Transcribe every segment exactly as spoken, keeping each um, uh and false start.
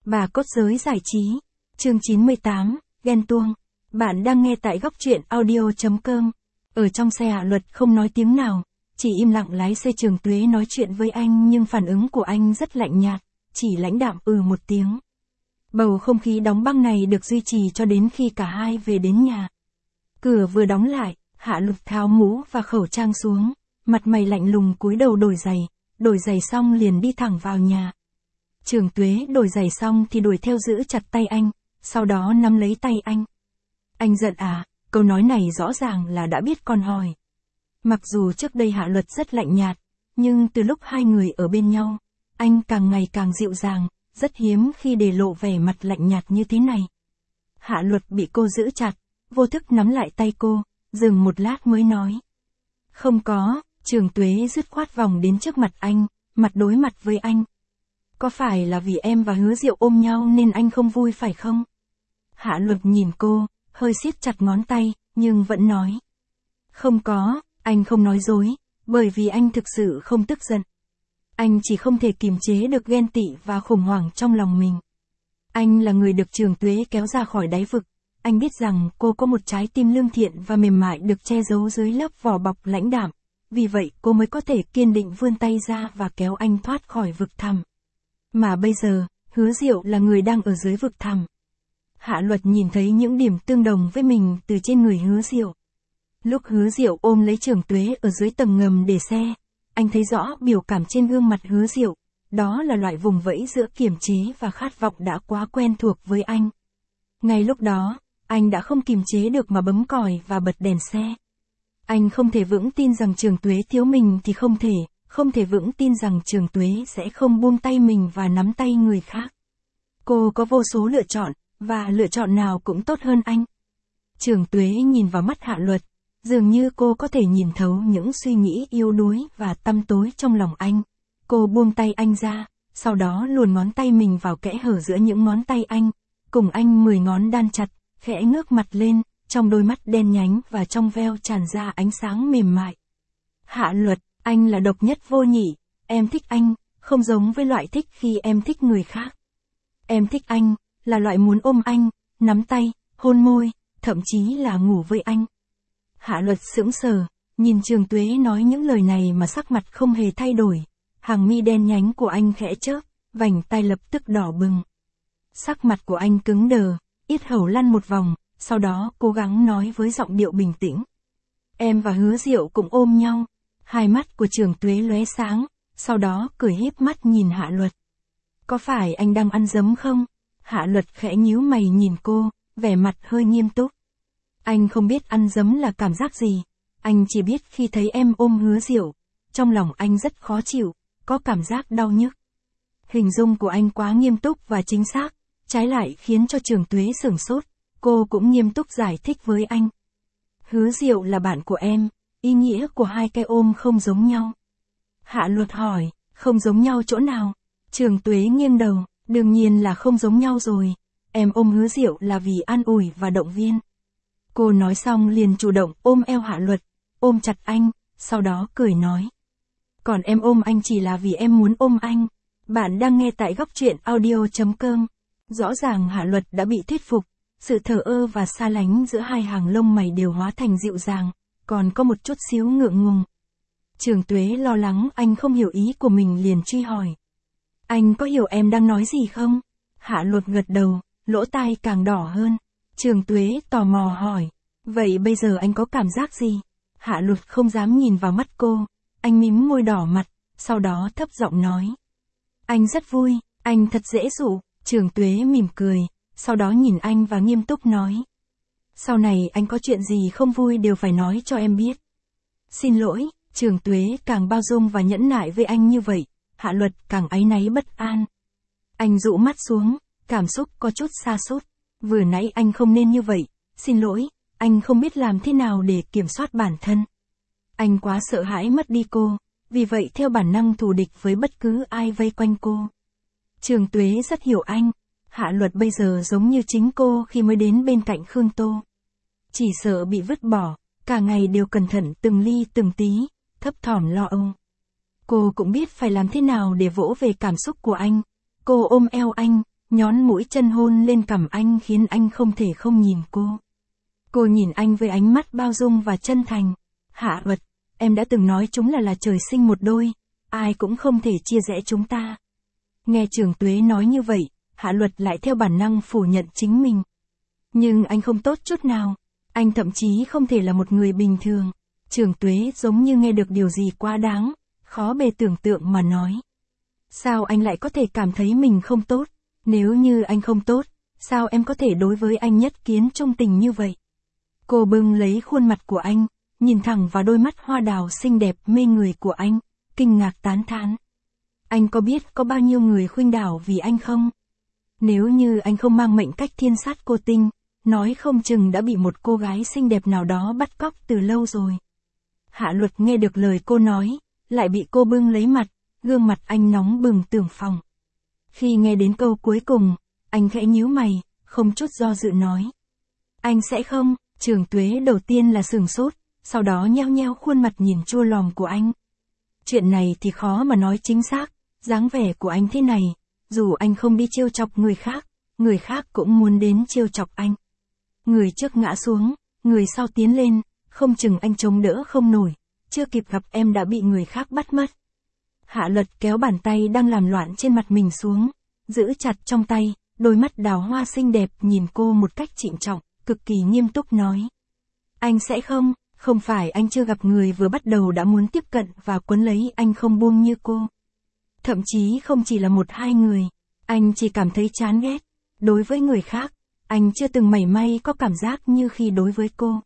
Bà cốt giới giải trí. Chương chín mươi tám, ghen tuông. Bạn đang nghe tại góc truyện audio chấm com. Ở trong xe Hạ Luật không nói tiếng nào, chỉ im lặng lái xe. Trường Tuế nói chuyện với anh nhưng phản ứng của anh rất lạnh nhạt, chỉ lãnh đạm ừ một tiếng. Bầu không khí đóng băng này được duy trì cho đến khi cả hai về đến nhà. Cửa vừa đóng lại, Hạ Luật tháo mũ và khẩu trang xuống, mặt mày lạnh lùng cúi đầu đổi giày, đổi giày xong liền đi thẳng vào nhà. Trường Tuế đổi giày xong thì đuổi theo giữ chặt tay anh, sau đó nắm lấy tay anh. Anh giận à? Câu nói này rõ ràng là đã biết con hỏi. Mặc dù trước đây Hạ Luật rất lạnh nhạt, nhưng từ lúc hai người ở bên nhau, anh càng ngày càng dịu dàng, rất hiếm khi để lộ vẻ mặt lạnh nhạt như thế này. Hạ Luật bị cô giữ chặt, vô thức nắm lại tay cô, dừng một lát mới nói. Không có. Trường Tuế dứt khoát vòng đến trước mặt anh, mặt đối mặt với anh. Có phải là vì em và Hứa Diệu ôm nhau nên anh không vui phải không? Hạ Luật nhìn cô, hơi siết chặt ngón tay, nhưng vẫn nói. Không có, anh không nói dối, bởi vì anh thực sự không tức giận. Anh chỉ không thể kiềm chế được ghen tị và khủng hoảng trong lòng mình. Anh là người được Trường Tuế kéo ra khỏi đáy vực. Anh biết rằng cô có một trái tim lương thiện và mềm mại được che giấu dưới lớp vỏ bọc lãnh đạm. Vì vậy cô mới có thể kiên định vươn tay ra và kéo anh thoát khỏi vực thẳm. Mà bây giờ, Hứa Diệu là người đang ở dưới vực thẳm. Hạ Luật nhìn thấy những điểm tương đồng với mình từ trên người Hứa Diệu. Lúc Hứa Diệu ôm lấy Trường Tuế ở dưới tầng ngầm để xe, anh thấy rõ biểu cảm trên gương mặt Hứa Diệu. Đó là loại vùng vẫy giữa kiềm chế và khát vọng đã quá quen thuộc với anh. Ngay lúc đó, anh đã không kiềm chế được mà bấm còi và bật đèn xe. Anh không thể vững tin rằng Trường Tuế thiếu mình thì không thể, không thể vững tin rằng Trường Tuế sẽ không buông tay mình và nắm tay người khác. Cô có vô số lựa chọn, và lựa chọn nào cũng tốt hơn anh. Trường Tuế nhìn vào mắt Hạ Luật, dường như cô có thể nhìn thấu những suy nghĩ yếu đuối và tăm tối trong lòng anh. Cô buông tay anh ra, sau đó luồn ngón tay mình vào kẽ hở giữa những ngón tay anh, cùng anh mười ngón đan chặt, khẽ ngước mặt lên. Trong đôi mắt đen nhánh và trong veo tràn ra ánh sáng mềm mại. Hạ Luật, anh là độc nhất vô nhị, em thích anh, không giống với loại thích khi em thích người khác. Em thích anh, là loại muốn ôm anh, nắm tay, hôn môi, thậm chí là ngủ với anh. Hạ Luật sững sờ, nhìn Trường Tuế nói những lời này mà sắc mặt không hề thay đổi. Hàng mi đen nhánh của anh khẽ chớp, vành tai lập tức đỏ bừng. Sắc mặt của anh cứng đờ, yết hầu lăn một vòng. Sau đó cố gắng nói với giọng điệu bình tĩnh. Em và Hứa Diệu cũng ôm nhau. Hai mắt của Trường Tuế lóe sáng, sau đó cười híp mắt nhìn Hạ Luật. Có phải anh đang ăn dấm không? Hạ Luật khẽ nhíu mày nhìn cô, vẻ mặt hơi nghiêm túc. Anh không biết ăn dấm là cảm giác gì. Anh chỉ biết khi thấy em ôm Hứa Diệu, trong lòng anh rất khó chịu, có cảm giác đau nhức. Hình dung của anh quá nghiêm túc và chính xác, trái lại khiến cho Trường Tuế sửng sốt. Cô cũng nghiêm túc giải thích với anh. Hứa Diệu là bạn của em, ý nghĩa của hai cái ôm không giống nhau. Hạ Luật hỏi, không giống nhau chỗ nào? Trường Tuế nghiêng đầu, đương nhiên là không giống nhau rồi. Em ôm Hứa Diệu là vì an ủi và động viên. Cô nói xong liền chủ động ôm eo Hạ Luật, ôm chặt anh, sau đó cười nói. Còn em ôm anh chỉ là vì em muốn ôm anh. Bạn đang nghe tại góc truyện audio chấm com. Rõ ràng Hạ Luật đã bị thuyết phục. Sự thờ ơ và xa lánh giữa hai hàng lông mày đều hóa thành dịu dàng, còn có một chút xíu ngượng ngùng. Trường Tuế lo lắng anh không hiểu ý của mình liền truy hỏi. Anh có hiểu em đang nói gì không? Hạ Luật gật đầu, lỗ tai càng đỏ hơn. Trường Tuế tò mò hỏi. Vậy bây giờ anh có cảm giác gì? Hạ Luật không dám nhìn vào mắt cô. Anh mím môi đỏ mặt, sau đó thấp giọng nói. Anh rất vui, anh thật dễ dụ. Trường Tuế mỉm cười. Sau đó nhìn anh và nghiêm túc nói. Sau này anh có chuyện gì không vui đều phải nói cho em biết. Xin lỗi. Trường Tuế càng bao dung và nhẫn nại với anh như vậy, Hạ Luật càng áy náy bất an. Anh dụ mắt xuống, cảm xúc có chút sa sút. Vừa nãy anh không nên như vậy, xin lỗi, anh không biết làm thế nào để kiểm soát bản thân. Anh quá sợ hãi mất đi cô, vì vậy theo bản năng thù địch với bất cứ ai vây quanh cô. Trường Tuế rất hiểu anh. Hạ Luật bây giờ giống như chính cô khi mới đến bên cạnh Khương Tô. Chỉ sợ bị vứt bỏ, cả ngày đều cẩn thận từng ly từng tí, thấp thỏm lo âu. Cô cũng biết phải làm thế nào để vỗ về cảm xúc của anh. Cô ôm eo anh, nhón mũi chân hôn lên cằm anh khiến anh không thể không nhìn cô. Cô nhìn anh với ánh mắt bao dung và chân thành. Hạ Luật, em đã từng nói chúng là là trời sinh một đôi, ai cũng không thể chia rẽ chúng ta. Nghe Trường Tuế nói như vậy, Hạ Luật lại theo bản năng phủ nhận chính mình. Nhưng anh không tốt chút nào, anh thậm chí không thể là một người bình thường. Trường Tuế giống như nghe được điều gì quá đáng, khó bề tưởng tượng mà nói. Sao anh lại có thể cảm thấy mình không tốt? Nếu như anh không tốt, sao em có thể đối với anh nhất kiến trung tình như vậy? Cô bưng lấy khuôn mặt của anh, nhìn thẳng vào đôi mắt hoa đào xinh đẹp mê người của anh, kinh ngạc tán thán. Anh có biết có bao nhiêu người khuynh đảo vì anh không? Nếu như anh không mang mệnh cách thiên sát cô tinh, nói không chừng đã bị một cô gái xinh đẹp nào đó bắt cóc từ lâu rồi. Hạ Luật nghe được lời cô nói, lại bị cô bưng lấy mặt, gương mặt anh nóng bừng tưởng phòng. Khi nghe đến câu cuối cùng, anh khẽ nhíu mày, không chút do dự nói. Anh sẽ không. Trường Tuế đầu tiên là sửng sốt, sau đó nheo nheo khuôn mặt nhìn chua lòm của anh. Chuyện này thì khó mà nói chính xác, dáng vẻ của anh thế này, dù anh không đi trêu chọc người khác, người khác cũng muốn đến trêu chọc anh. Người trước ngã xuống, người sau tiến lên, không chừng anh chống đỡ không nổi, chưa kịp gặp em đã bị người khác bắt mất. Hạ Luật kéo bàn tay đang làm loạn trên mặt mình xuống, giữ chặt trong tay, đôi mắt đào hoa xinh đẹp nhìn cô một cách trịnh trọng, cực kỳ nghiêm túc nói. Anh sẽ không, không phải anh chưa gặp người vừa bắt đầu đã muốn tiếp cận và quấn lấy anh không buông như cô. Thậm chí không chỉ là một hai người, anh chỉ cảm thấy chán ghét. Đối với người khác, anh chưa từng mảy may có cảm giác như khi đối với cô.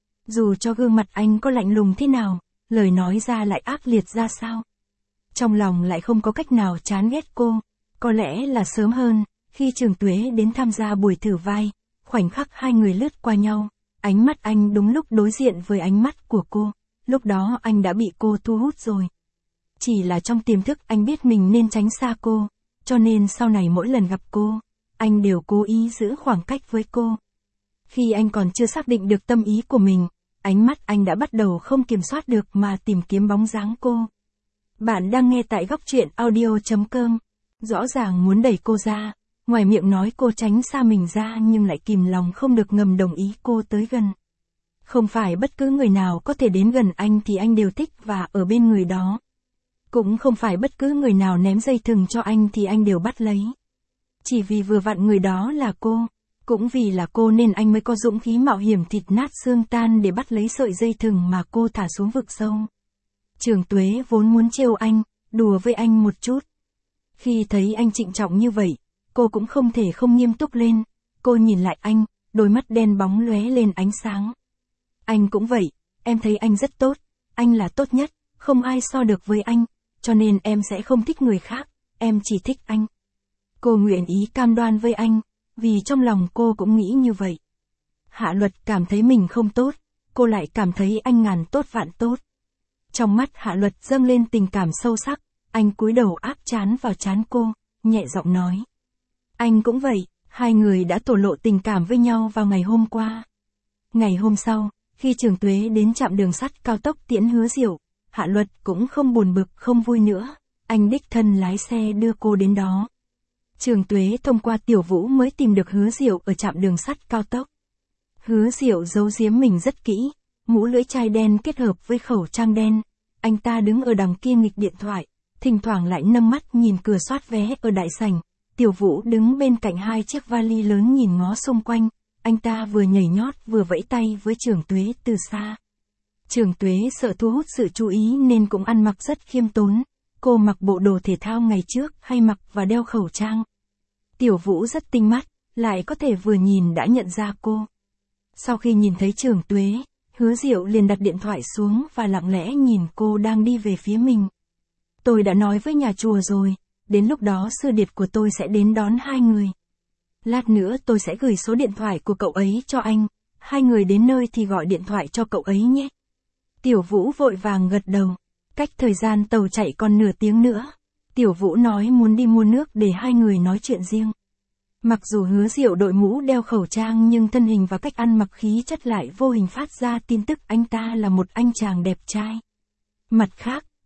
Dù cho gương mặt anh có lạnh lùng thế nào, lời nói ra lại ác liệt ra sao. Trong lòng lại không có cách nào chán ghét cô. Có lẽ là sớm hơn, khi Trường Tuế đến tham gia buổi thử vai, khoảnh khắc hai người lướt qua nhau, ánh mắt anh đúng lúc đối diện với ánh mắt của cô, lúc đó anh đã bị cô thu hút rồi. Chỉ là trong tiềm thức anh biết mình nên tránh xa cô, cho nên sau này mỗi lần gặp cô, anh đều cố ý giữ khoảng cách với cô. Khi anh còn chưa xác định được tâm ý của mình, ánh mắt anh đã bắt đầu không kiểm soát được mà tìm kiếm bóng dáng cô. Bạn đang nghe tại góc truyện audio chấm com. Rõ ràng muốn đẩy cô ra, ngoài miệng nói cô tránh xa mình ra nhưng lại kìm lòng không được ngầm đồng ý cô tới gần. Không phải bất cứ người nào có thể đến gần anh thì anh đều thích và ở bên người đó. Cũng không phải bất cứ người nào ném dây thừng cho anh thì anh đều bắt lấy. Chỉ vì vừa vặn người đó là cô, cũng vì là cô nên anh mới có dũng khí mạo hiểm thịt nát xương tan để bắt lấy sợi dây thừng mà cô thả xuống vực sâu. Trường Tuế vốn muốn trêu anh, đùa với anh một chút. Khi thấy anh trịnh trọng như vậy, cô cũng không thể không nghiêm túc lên. Cô nhìn lại anh, đôi mắt đen bóng lóe lên ánh sáng. Anh cũng vậy, em thấy anh rất tốt, anh là tốt nhất, không ai so được với anh, cho nên em sẽ không thích người khác, em chỉ thích anh. Cô nguyện ý cam đoan với anh, vì trong lòng cô cũng nghĩ như vậy. Hạ Luật cảm thấy mình không tốt, cô lại cảm thấy anh ngàn tốt vạn tốt. Trong mắt Hạ Luật dâng lên tình cảm sâu sắc, anh cúi đầu áp trán vào trán cô, nhẹ giọng nói. Anh cũng vậy, hai người đã thổ lộ tình cảm với nhau vào ngày hôm qua. Ngày hôm sau, khi Trường Tuế đến trạm đường sắt cao tốc tiễn Hứa Diệu, Hạ Luật cũng không buồn bực không vui nữa, anh đích thân lái xe đưa cô đến đó. Trường Tuế thông qua Tiểu Vũ mới tìm được Hứa Diệu ở trạm đường sắt cao tốc. Hứa Diệu giấu giếm mình rất kỹ, mũ lưỡi chai đen kết hợp với khẩu trang đen, anh ta đứng ở đằng kia nghịch điện thoại, thỉnh thoảng lại nâng mắt nhìn cửa soát vé ở đại sảnh. Tiểu Vũ đứng bên cạnh hai chiếc vali lớn nhìn ngó xung quanh, anh ta vừa nhảy nhót vừa vẫy tay với Trường Tuế từ xa. Trường Tuế sợ thu hút sự chú ý nên cũng ăn mặc rất khiêm tốn, cô mặc bộ đồ thể thao ngày trước hay mặc và đeo khẩu trang. Tiểu Vũ rất tinh mắt, lại có thể vừa nhìn đã nhận ra cô. Sau khi nhìn thấy Trường Tuế, Hứa Diệu liền đặt điện thoại xuống và lặng lẽ nhìn cô đang đi về phía mình. Tôi đã nói với nhà chùa rồi, đến lúc đó sư điệt của tôi sẽ đến đón hai người. Lát nữa tôi sẽ gửi số điện thoại của cậu ấy cho anh, hai người đến nơi thì gọi điện thoại cho cậu ấy nhé. Tiểu Vũ vội vàng gật đầu, cách thời gian tàu chạy còn nửa tiếng nữa. Tiểu Vũ nói muốn đi mua nước để hai người nói chuyện riêng. Mặc dù Hứa Diệu đội mũ đeo khẩu trang nhưng thân hình và cách ăn mặc khí chất lại vô hình phát ra tin tức anh ta là một anh chàng đẹp trai. Mặt khác,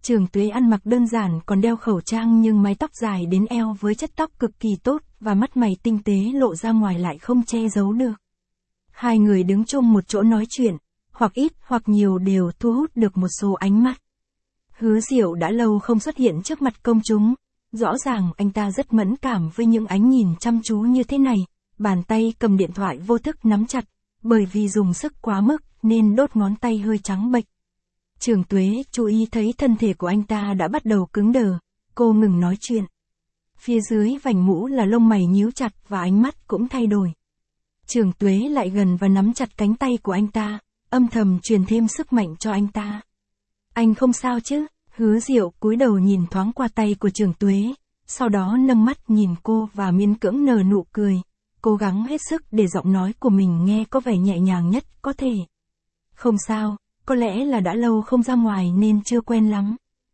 Trường Tuế ăn mặc đơn giản còn đeo khẩu trang nhưng mái tóc dài đến eo với chất tóc cực kỳ tốt và mắt mày tinh tế lộ ra ngoài lại không che giấu được. Hai người đứng chung một chỗ nói chuyện, hoặc ít hoặc nhiều đều thu hút được một số ánh mắt. Hứa Diệu đã lâu không xuất hiện trước mặt công chúng, rõ ràng anh ta rất mẫn cảm với những ánh nhìn chăm chú như thế này, bàn tay cầm điện thoại vô thức nắm chặt, bởi vì dùng sức quá mức nên đốt ngón tay hơi trắng bệch. Trường Tuế chú ý thấy thân thể của anh ta đã bắt đầu cứng đờ, cô ngừng nói chuyện. Phía dưới vành mũ là lông mày nhíu chặt và ánh mắt cũng thay đổi. Trường Tuế lại gần và nắm chặt cánh tay của anh ta, âm thầm truyền thêm sức mạnh cho anh ta. Anh không sao chứ? Hứa Diệu cúi đầu nhìn thoáng qua tay của Trường Tuế, sau đó nâng mắt nhìn cô và miễn cưỡng nở nụ cười, cố gắng hết sức để giọng nói của mình nghe có vẻ nhẹ nhàng nhất có thể. Không sao, có lẽ là đã lâu không ra ngoài nên chưa quen lắm.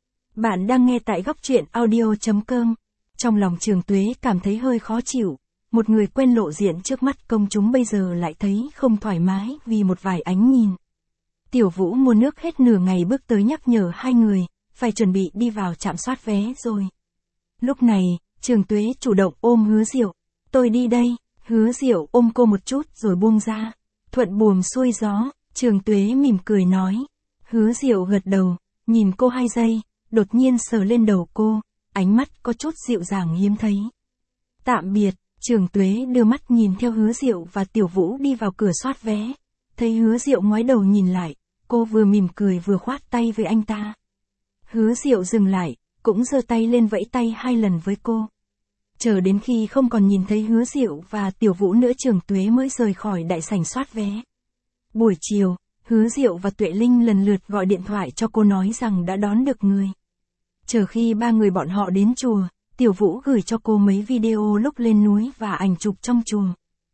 Bạn đang nghe tại góc truyện audio chấm com. Trong lòng Trường Tuế cảm thấy hơi khó chịu, một người quen lộ diện trước mắt công chúng bây giờ lại thấy không thoải mái vì một vài ánh nhìn. Tiểu Vũ mua nước hết nửa ngày bước tới nhắc nhở hai người, phải chuẩn bị đi vào trạm soát vé rồi. Lúc này, Trường Tuế chủ động ôm Hứa Diệu. Tôi đi đây. Hứa Diệu ôm cô một chút rồi buông ra. Thuận buồm xuôi gió, Trường Tuế mỉm cười nói. Hứa Diệu gật đầu, nhìn cô hai giây, đột nhiên sờ lên đầu cô, ánh mắt có chút dịu dàng hiếm thấy. Tạm biệt, Trường Tuế đưa mắt nhìn theo Hứa Diệu và Tiểu Vũ đi vào cửa soát vé. Thấy Hứa Diệu ngoái đầu nhìn lại, cô vừa mỉm cười vừa khoát tay với anh ta. Hứa Diệu dừng lại, cũng giơ tay lên vẫy tay hai lần với cô. Chờ đến khi không còn nhìn thấy Hứa Diệu và Tiểu Vũ nữa, Trường Tuế mới rời khỏi đại sảnh soát vé. Buổi chiều, Hứa Diệu và Tuệ Linh lần lượt gọi điện thoại cho cô nói rằng đã đón được người. Chờ khi ba người bọn họ đến chùa, Tiểu Vũ gửi cho cô mấy video lúc lên núi và ảnh chụp trong chùa.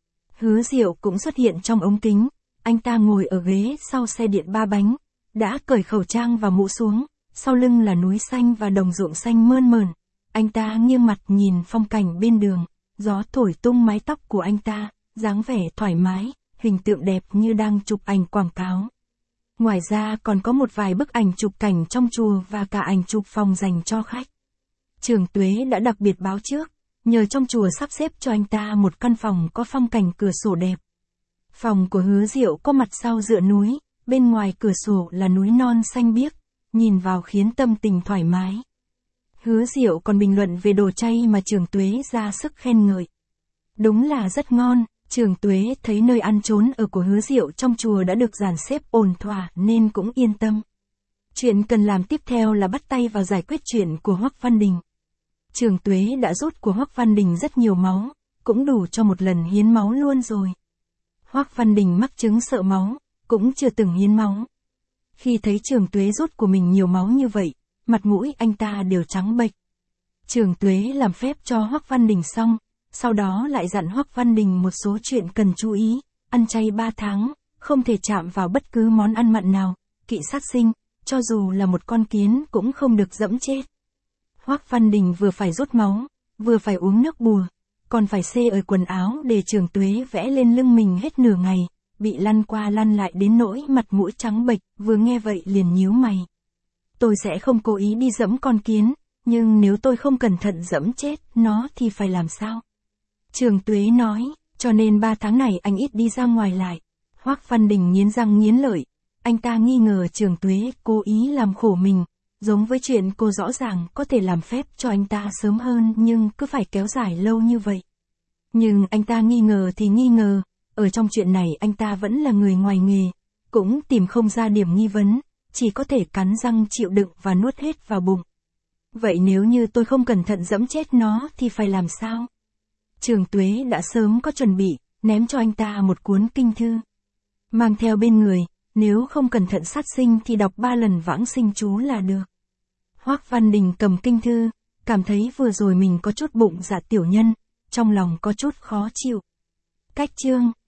Hứa Diệu cũng xuất hiện trong ống kính, anh ta ngồi ở ghế sau xe điện ba bánh, đã cởi khẩu trang và mũ xuống, sau lưng là núi xanh và đồng ruộng xanh mơn mởn. Anh ta nghiêng mặt nhìn phong cảnh bên đường, gió thổi tung mái tóc của anh ta, dáng vẻ thoải mái, hình tượng đẹp như đang chụp ảnh quảng cáo. Ngoài ra còn có một vài bức ảnh chụp cảnh trong chùa và cả ảnh chụp phòng dành cho khách. Trường Tuế đã đặc biệt báo trước, nhờ trong chùa sắp xếp cho anh ta một căn phòng có phong cảnh cửa sổ đẹp. Phòng của Hứa Diệu có mặt sau dựa núi, bên ngoài cửa sổ là núi non xanh biếc, nhìn vào khiến tâm tình thoải mái. Hứa Diệu còn bình luận về đồ chay mà Trường Tuế ra sức khen ngợi. Đúng là rất ngon. Trường Tuế thấy nơi ăn trốn ở của Hứa Diệu trong chùa đã được dàn xếp ổn thỏa nên cũng yên tâm. Chuyện cần làm tiếp theo là bắt tay vào giải quyết chuyện của Hoắc Văn Đình. Trường Tuế đã rút của Hoắc Văn Đình rất nhiều máu, cũng đủ cho một lần hiến máu luôn rồi. Hoắc Văn Đình mắc chứng sợ máu, cũng chưa từng hiến máu. Khi thấy Trường Tuế rút của mình nhiều máu như vậy, mặt mũi anh ta đều trắng bệch. Trường Tuế làm phép cho Hoắc Văn Đình xong, sau đó lại dặn Hoắc Văn Đình một số chuyện cần chú ý, ăn chay ba tháng, không thể chạm vào bất cứ món ăn mặn nào, kỵ sát sinh, cho dù là một con kiến cũng không được dẫm chết. Hoắc Văn Đình vừa phải rút máu, vừa phải uống nước bùa, còn phải xê ời quần áo để Trường Tuế vẽ lên lưng mình hết nửa ngày, bị lăn qua lăn lại đến nỗi mặt mũi trắng bệch, vừa nghe vậy liền nhíu mày. Tôi sẽ không cố ý đi dẫm con kiến, nhưng nếu tôi không cẩn thận dẫm chết nó thì phải làm sao? Trường Tuế nói, cho nên ba tháng này anh ít đi ra ngoài lại. Hoắc Văn Đình nghiến răng nghiến lợi, anh ta nghi ngờ Trường Tuế cố ý làm khổ mình, giống với chuyện cô rõ ràng có thể làm phép cho anh ta sớm hơn nhưng cứ phải kéo dài lâu như vậy. Nhưng anh ta nghi ngờ thì nghi ngờ, ở trong chuyện này anh ta vẫn là người ngoài nghề, cũng tìm không ra điểm nghi vấn, chỉ có thể cắn răng chịu đựng và nuốt hết vào bụng. Vậy nếu như tôi không cẩn thận dẫm chết nó thì phải làm sao? Trường Tuế đã sớm có chuẩn bị, ném cho anh ta một cuốn kinh thư. Mang theo bên người, nếu không cẩn thận sát sinh thì đọc ba lần vãng sinh chú là được. Hoắc Văn Đình cầm kinh thư, cảm thấy vừa rồi mình có chút bụng dạ tiểu nhân, trong lòng có chút khó chịu. Cách chương